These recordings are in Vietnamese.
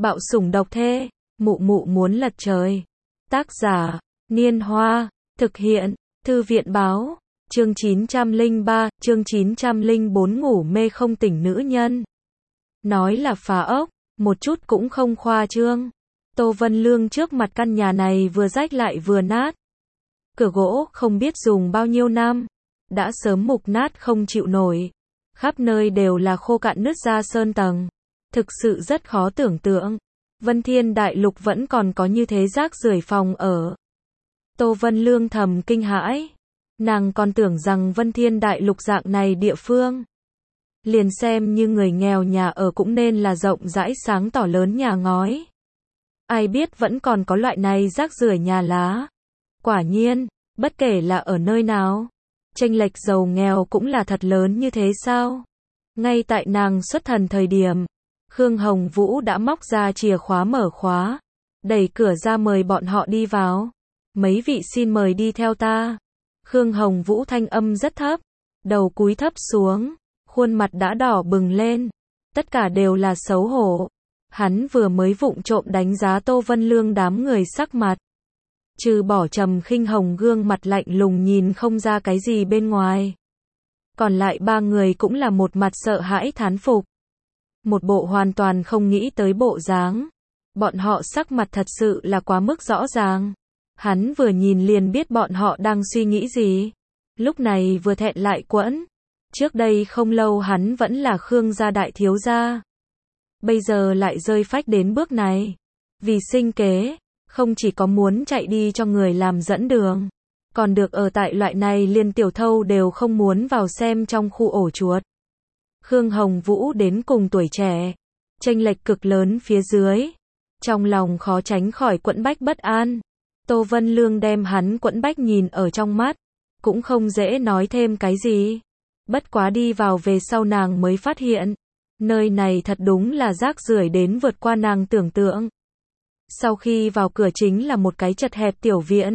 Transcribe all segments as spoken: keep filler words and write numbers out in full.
Bạo sủng độc thê, mụ mụ muốn lật trời. Tác giả, Niên Hoa, thực hiện, Thư viện báo, chương chín trăm lẻ ba, chương chín trăm lẻ bốn ngủ mê không tỉnh nữ nhân. Nói là phá ốc, một chút cũng không khoa trương. Tô Vân Lương trước mặt căn nhà này vừa rách lại vừa nát. Cửa gỗ không biết dùng bao nhiêu năm, đã sớm mục nát không chịu nổi. Khắp nơi đều là khô cạn nứt ra sơn tầng. Thực sự rất khó tưởng tượng. Vân Thiên Đại Lục vẫn còn có như thế rác rưởi phòng ở. Tô Vân Lương thầm kinh hãi. Nàng còn tưởng rằng Vân Thiên Đại Lục dạng này địa phương. Liền xem như người nghèo nhà ở cũng nên là rộng rãi sáng tỏ lớn nhà ngói. Ai biết vẫn còn có loại này rác rưởi nhà lá. Quả nhiên, bất kể là ở nơi nào, chênh lệch giàu nghèo cũng là thật lớn như thế sao? Ngay tại nàng xuất thần thời điểm, Khương Hồng Vũ đã móc ra chìa khóa mở khóa, đẩy cửa ra mời bọn họ đi vào. Mấy vị xin mời đi theo ta. Khương Hồng Vũ thanh âm rất thấp, đầu cúi thấp xuống, khuôn mặt đã đỏ bừng lên. Tất cả đều là xấu hổ. Hắn vừa mới vụng trộm đánh giá Tô Vân Lương đám người sắc mặt. Trừ bỏ Trầm Khinh Hồng gương mặt lạnh lùng nhìn không ra cái gì bên ngoài. Còn lại ba người cũng là một mặt sợ hãi thán phục. Một bộ hoàn toàn không nghĩ tới bộ dáng. Bọn họ sắc mặt thật sự là quá mức rõ ràng. Hắn vừa nhìn liền biết bọn họ đang suy nghĩ gì. Lúc này vừa thẹn lại quẫn. Trước đây không lâu hắn vẫn là Khương gia đại thiếu gia. Bây giờ lại rơi phách đến bước này. Vì sinh kế, không chỉ có muốn chạy đi cho người làm dẫn đường, còn được ở tại loại này liền tiểu thâu đều không muốn vào xem trong khu ổ chuột. Khương Hồng Vũ đến cùng tuổi trẻ, chênh lệch cực lớn phía dưới. Trong lòng khó tránh khỏi quẫn bách bất an. Tô Vân Lương đem hắn quẫn bách nhìn ở trong mắt, cũng không dễ nói thêm cái gì. Bất quá đi vào về sau nàng mới phát hiện, nơi này thật đúng là rác rưởi đến vượt qua nàng tưởng tượng. Sau khi vào cửa chính là một cái chật hẹp tiểu viện.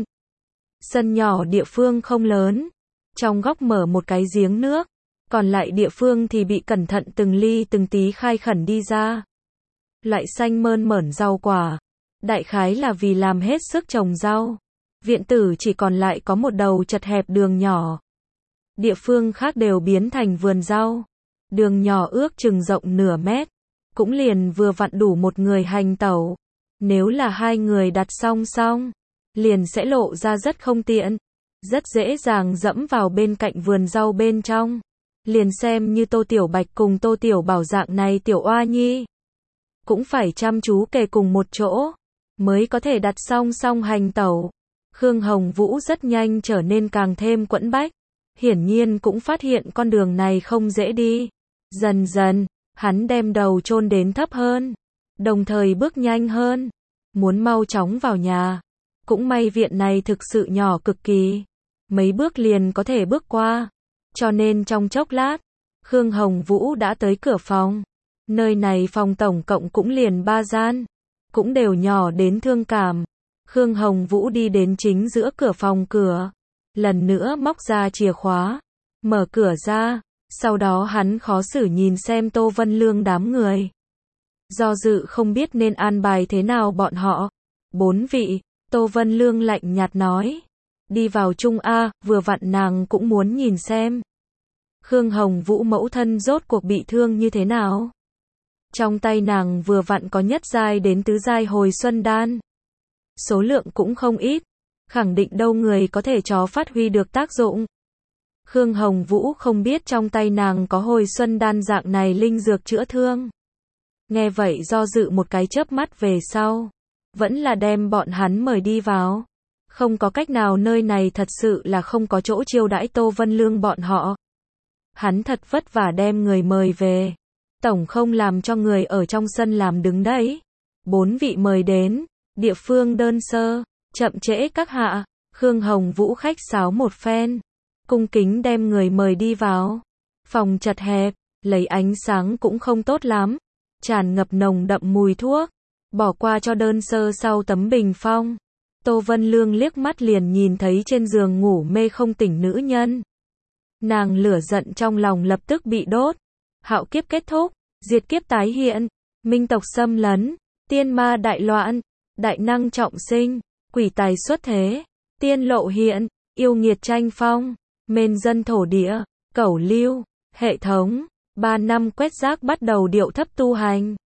Sân nhỏ địa phương không lớn. Trong góc mở một cái giếng nước. Còn lại địa phương thì bị cẩn thận từng ly từng tí khai khẩn đi ra. Loại xanh mơn mởn rau quả. Đại khái là vì làm hết sức trồng rau. Viện tử chỉ còn lại có một đầu chật hẹp đường nhỏ. Địa phương khác đều biến thành vườn rau. Đường nhỏ ước chừng rộng nửa mét. Cũng liền vừa vặn đủ một người hành tẩu. Nếu là hai người đặt song song, liền sẽ lộ ra rất không tiện. Rất dễ dàng dẫm vào bên cạnh vườn rau bên trong. Liền xem như Tô Tiểu Bạch cùng Tô Tiểu Bảo dạng này tiểu oa nhi. Cũng phải chăm chú kề cùng một chỗ, mới có thể đặt song song hành tẩu. Khương Hồng Vũ rất nhanh trở nên càng thêm quẫn bách. Hiển nhiên cũng phát hiện con đường này không dễ đi. Dần dần, hắn đem đầu chôn đến thấp hơn. Đồng thời bước nhanh hơn. Muốn mau chóng vào nhà. Cũng may viện này thực sự nhỏ cực kỳ. Mấy bước liền có thể bước qua. Cho nên trong chốc lát, Khương Hồng Vũ đã tới cửa phòng. Nơi này phòng tổng cộng cũng liền ba gian. Cũng đều nhỏ đến thương cảm. Khương Hồng Vũ đi đến chính giữa cửa phòng cửa. Lần nữa móc ra chìa khóa. Mở cửa ra. Sau đó hắn khó xử nhìn xem Tô Vân Lương đám người. Do dự không biết nên an bài thế nào bọn họ. Bốn vị, Tô Vân Lương lạnh nhạt nói. Đi vào chung A, vừa vặn nàng cũng muốn nhìn xem. Khương Hồng Vũ mẫu thân rốt cuộc bị thương như thế nào. Trong tay nàng vừa vặn có nhất giai đến tứ giai hồi xuân đan. Số lượng cũng không ít. Khẳng định đâu người có thể cho phát huy được tác dụng. Khương Hồng Vũ không biết trong tay nàng có hồi xuân đan dạng này linh dược chữa thương. Nghe vậy do dự một cái chớp mắt về sau. Vẫn là đem bọn hắn mời đi vào. Không có cách nào, nơi này thật sự là không có chỗ chiêu đãi Tô Vân Lương bọn họ. Hắn thật vất vả đem người mời về. Tổng không làm cho người ở trong sân làm đứng đấy. Bốn vị mời đến. Địa phương đơn sơ. Chậm trễ các hạ. Khương Hồng Vũ khách sáo một phen. Cung kính đem người mời đi vào. Phòng chật hẹp. Lấy ánh sáng cũng không tốt lắm. Tràn ngập nồng đậm mùi thuốc. Bỏ qua cho đơn sơ sau tấm bình phong. Tô Vân Lương liếc mắt liền nhìn thấy trên giường ngủ mê không tỉnh nữ nhân. Nàng lửa giận trong lòng lập tức bị đốt. Hạo kiếp kết thúc, diệt kiếp tái hiện, minh tộc xâm lấn, tiên ma đại loạn, đại năng trọng sinh, quỷ tài xuất thế, tiên lộ hiện, yêu nghiệt tranh phong, mên dân thổ địa, cẩu lưu, hệ thống, ba năm quét rác bắt đầu điệu thấp tu hành.